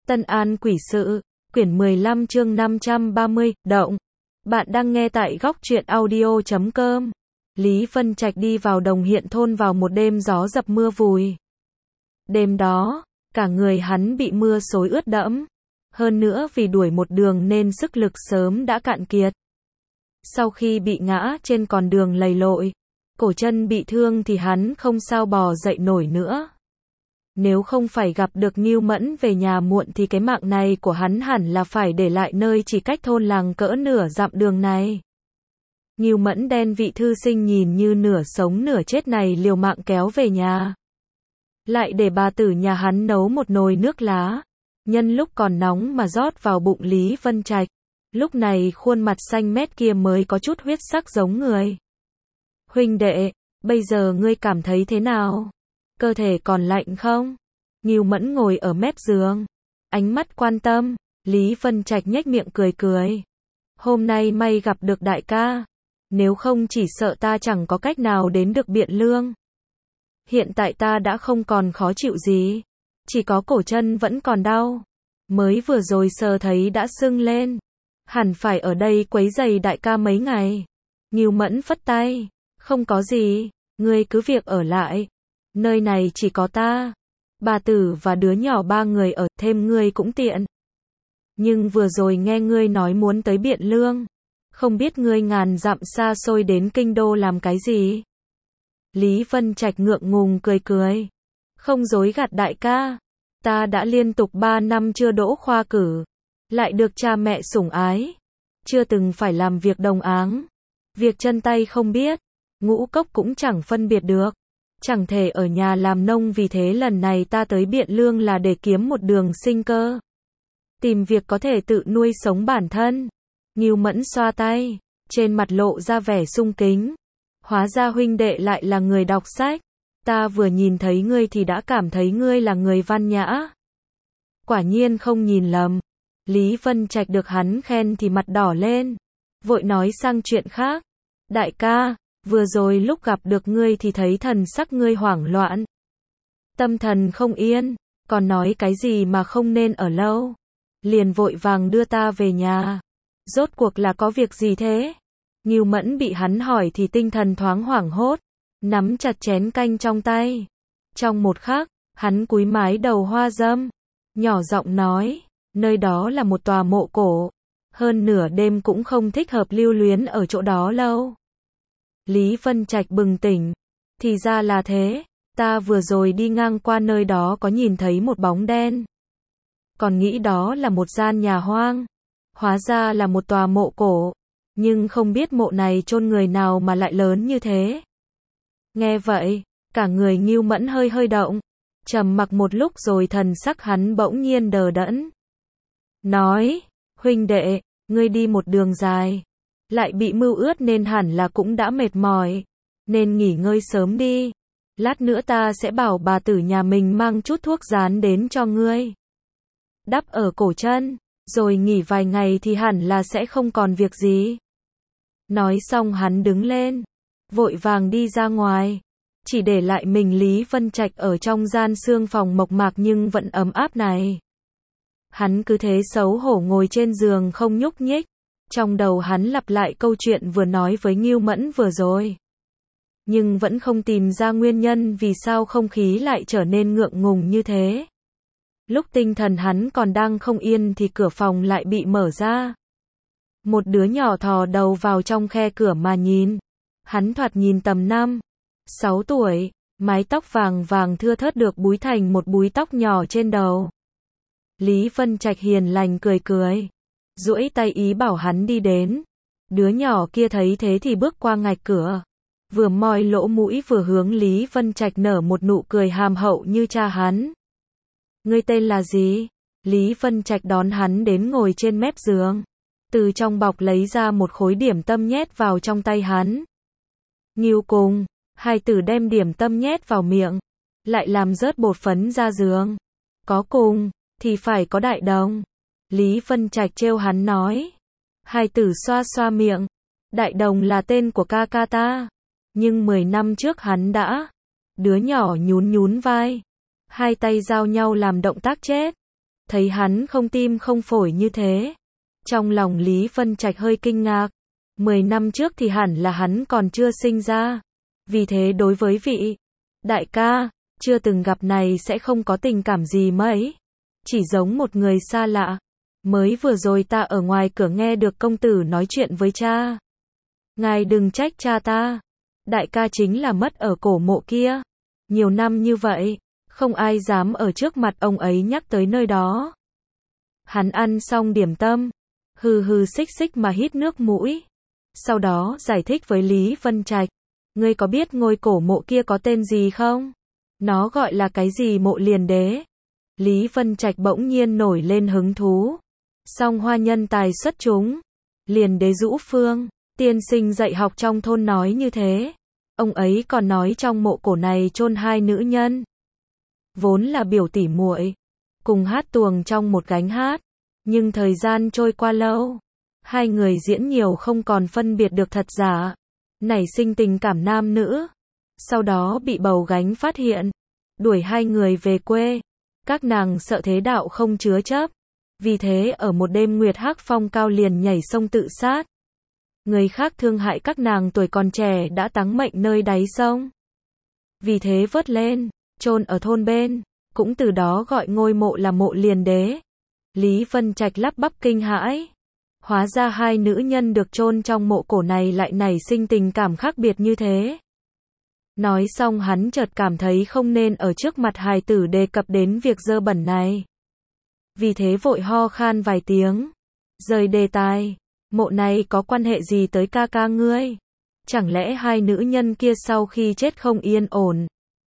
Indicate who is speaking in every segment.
Speaker 1: Tân An Quỷ Sự, quyển 15 chương 530, động. Bạn đang nghe tại góc truyện audio.com. Lý Vân Trạch đi vào Đồng Hiện thôn vào một đêm gió dập mưa vùi. Đêm đó, cả người hắn bị mưa xối ướt đẫm. Hơn nữa vì đuổi một đường nên sức lực sớm đã cạn kiệt. Sau khi bị ngã trên con đường lầy lội, cổ chân bị thương thì hắn không sao bò dậy nổi nữa. Nếu không phải gặp được Ngưu Mẫn về nhà muộn thì cái mạng này của hắn hẳn là phải để lại nơi chỉ cách thôn làng cỡ nửa dặm đường này. Ngưu Mẫn đen vị thư sinh nhìn như nửa sống nửa chết này liều mạng kéo về nhà. Lại để bà tử nhà hắn nấu một nồi nước lá, nhân lúc còn nóng mà rót vào bụng Lý Vân Trạch. Lúc này khuôn mặt xanh mét kia mới có chút huyết sắc giống người. Huynh đệ, bây giờ ngươi cảm thấy thế nào? Cơ thể còn lạnh không? Ngưu Mẫn ngồi ở mép giường, ánh mắt quan tâm. Lý Vân Trạch nhếch miệng cười cười. Hôm nay may gặp được đại ca, nếu không chỉ sợ ta chẳng có cách nào đến được Biện Lương. Hiện tại ta đã không còn khó chịu gì, chỉ có cổ chân vẫn còn đau. Mới vừa rồi sờ thấy đã sưng lên, hẳn phải ở đây quấy rầy đại ca mấy ngày. Ngưu Mẫn phất tay, không có gì, ngươi cứ việc ở lại. Nơi này chỉ có ta, bà tử và đứa nhỏ ba người ở, thêm ngươi cũng tiện. Nhưng vừa rồi nghe ngươi nói muốn tới Biện Lương, không biết ngươi ngàn dặm xa xôi đến kinh đô làm cái gì? Lý Vân Trạch ngượng ngùng cười cười. Không dối gạt đại ca, ta đã liên tục 3 năm chưa đỗ khoa cử, lại được cha mẹ sủng ái, chưa từng phải làm việc đồng áng. Việc chân tay không biết, ngũ cốc cũng chẳng phân biệt được. Chẳng thể ở nhà làm nông, vì thế lần này ta tới Biện Lương là để kiếm một đường sinh cơ. Tìm việc có thể tự nuôi sống bản thân. Ngưu Mẫn xoa tay, trên mặt lộ ra vẻ sung kính. Hóa ra huynh đệ lại là người đọc sách. Ta vừa nhìn thấy ngươi thì đã cảm thấy ngươi là người văn nhã. Quả nhiên không nhìn lầm. Lý Vân Trạch được hắn khen thì mặt đỏ lên, vội nói sang chuyện khác. Đại ca, vừa rồi lúc gặp được ngươi thì thấy thần sắc ngươi hoảng loạn, tâm thần không yên, còn nói cái gì mà không nên ở lâu. Liền vội vàng đưa ta về nhà. Rốt cuộc là có việc gì thế? Ngưu Mẫn bị hắn hỏi thì tinh thần thoáng hoảng hốt, nắm chặt chén canh trong tay. Trong một khắc, hắn cúi mái đầu hoa dâm, nhỏ giọng nói, nơi đó là một tòa mộ cổ, hơn nửa đêm cũng không thích hợp lưu luyến ở chỗ đó lâu. Lý Vân Trạch bừng tỉnh, thì ra là thế, ta vừa rồi đi ngang qua nơi đó có nhìn thấy một bóng đen. Còn nghĩ đó là một gian nhà hoang, hóa ra là một tòa mộ cổ, nhưng không biết mộ này chôn người nào mà lại lớn như thế. Nghe vậy, cả người Ngưu Mẫn hơi động, trầm mặc một lúc rồi thần sắc hắn bỗng nhiên đờ đẫn. Nói, huynh đệ, ngươi đi một đường dài, lại bị mưa ướt nên hẳn là cũng đã mệt mỏi, nên nghỉ ngơi sớm đi. Lát nữa ta sẽ bảo bà tử nhà mình mang chút thuốc dán đến cho ngươi, đắp ở cổ chân, rồi nghỉ vài ngày thì hẳn là sẽ không còn việc gì. Nói xong hắn đứng lên, vội vàng đi ra ngoài, chỉ để lại mình Lý Vân Trạch ở trong gian xương phòng mộc mạc nhưng vẫn ấm áp này. Hắn cứ thế xấu hổ ngồi trên giường không nhúc nhích, trong đầu hắn lặp lại câu chuyện vừa nói với Ngưu Mẫn vừa rồi. Nhưng vẫn không tìm ra nguyên nhân vì sao không khí lại trở nên ngượng ngùng như thế. Lúc tinh thần hắn còn đang không yên thì cửa phòng lại bị mở ra. Một đứa nhỏ thò đầu vào trong khe cửa mà nhìn. Hắn thoạt nhìn tầm 5, 6 tuổi, mái tóc vàng vàng thưa thớt được búi thành một búi tóc nhỏ trên đầu. Lý Vân Trạch hiền lành cười cười, duỗi tay ý bảo hắn đi đến. Đứa nhỏ kia thấy thế thì bước qua ngạch cửa, vừa moi lỗ mũi vừa hướng Lý Vân Trạch nở một nụ cười hàm hậu như cha hắn. Ngươi tên là gì? Lý Vân Trạch đón hắn đến ngồi trên mép giường, từ trong bọc lấy ra một khối điểm tâm nhét vào trong tay hắn. Ngưu Cùng, hai tử đem điểm tâm nhét vào miệng, lại làm rớt bột phấn ra giường. Có cùng thì phải có đại đồng. Lý Vân Trạch trêu hắn nói. Hai tử xoa xoa miệng. Đại đồng là tên của ca ca ta, nhưng 10 năm trước hắn đã. Đứa nhỏ nhún nhún vai, hai tay giao nhau làm động tác chết. Thấy hắn không tim không phổi như thế, trong lòng Lý Vân Trạch hơi kinh ngạc. 10 năm trước thì hẳn là hắn còn chưa sinh ra. Vì thế đối với vị đại ca chưa từng gặp này sẽ không có tình cảm gì mấy, chỉ giống một người xa lạ. Mới vừa rồi ta ở ngoài cửa nghe được công tử nói chuyện với cha. Ngài đừng trách cha ta. Đại ca chính là mất ở cổ mộ kia. Nhiều năm như vậy, không ai dám ở trước mặt ông ấy nhắc tới nơi đó. Hắn ăn xong điểm tâm, hừ hừ xích xích mà hít nước mũi. Sau đó giải thích với Lý Vân Trạch. Ngươi có biết ngôi cổ mộ kia có tên gì không? Nó gọi là cái gì mộ liền đế? Lý Vân Trạch bỗng nhiên nổi lên hứng thú. Song hoa nhân tài xuất chúng. Liền đế Dũ Phương, tiên sinh dạy học trong thôn nói như thế. Ông ấy còn nói trong mộ cổ này chôn hai nữ nhân. Vốn là biểu tỷ muội, cùng hát tuồng trong một gánh hát. Nhưng thời gian trôi qua lâu, hai người diễn nhiều không còn phân biệt được thật giả. Nảy sinh tình cảm nam nữ. Sau đó bị bầu gánh phát hiện, đuổi hai người về quê. Các nàng sợ thế đạo không chứa chấp. Vì thế ở một đêm nguyệt hắc phong cao liền nhảy sông tự sát. Người khác thương hại các nàng tuổi còn trẻ đã táng mệnh nơi đáy sông. Vì thế vớt lên, chôn ở thôn bên, cũng từ đó gọi ngôi mộ là mộ liền đế. Lý Vân Trạch lắp bắp kinh hãi. Hóa ra hai nữ nhân được chôn trong mộ cổ này lại nảy sinh tình cảm khác biệt như thế. Nói xong hắn chợt cảm thấy không nên ở trước mặt hài tử đề cập đến việc dơ bẩn này. Vì thế vội ho khan vài tiếng, rời đề tài. Mộ này có quan hệ gì tới ca ca ngươi? Chẳng lẽ hai nữ nhân kia sau khi chết không yên ổn,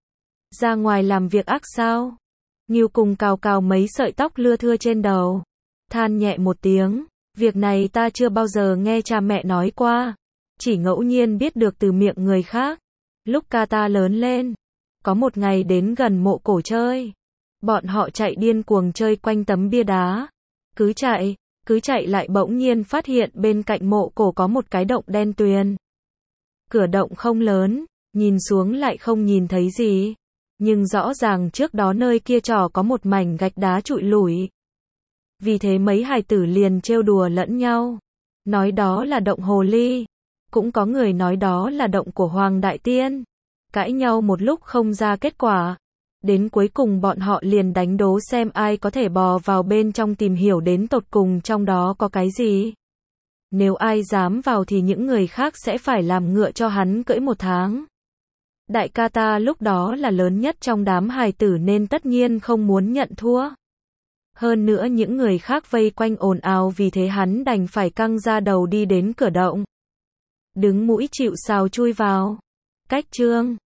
Speaker 1: ra ngoài làm việc ác sao? Ngưu cùng cào cào mấy sợi tóc lưa thưa trên đầu, than nhẹ một tiếng. Việc này ta chưa bao giờ nghe cha mẹ nói qua, chỉ ngẫu nhiên biết được từ miệng người khác. Lúc ca ta lớn lên, có một ngày đến gần mộ cổ chơi. Bọn họ chạy điên cuồng chơi quanh tấm bia đá. Cứ chạy lại bỗng nhiên phát hiện bên cạnh mộ cổ có một cái động đen tuyền. Cửa động không lớn, nhìn xuống lại không nhìn thấy gì. Nhưng rõ ràng trước đó nơi kia trò có một mảnh gạch đá trụi lủi. Vì thế mấy hài tử liền trêu đùa lẫn nhau. Nói đó là động hồ ly. Cũng có người nói đó là động của Hoàng Đại Tiên. Cãi nhau một lúc không ra kết quả. Đến cuối cùng bọn họ liền đánh đố xem ai có thể bò vào bên trong tìm hiểu đến tột cùng trong đó có cái gì. Nếu ai dám vào thì những người khác sẽ phải làm ngựa cho hắn cưỡi 1 tháng. Đại ca ta lúc đó là lớn nhất trong đám hài tử nên tất nhiên không muốn nhận thua. Hơn nữa những người khác vây quanh ồn ào vì thế hắn đành phải căng ra đầu đi đến cửa động. Đứng mũi chịu sào chui vào. Cách chương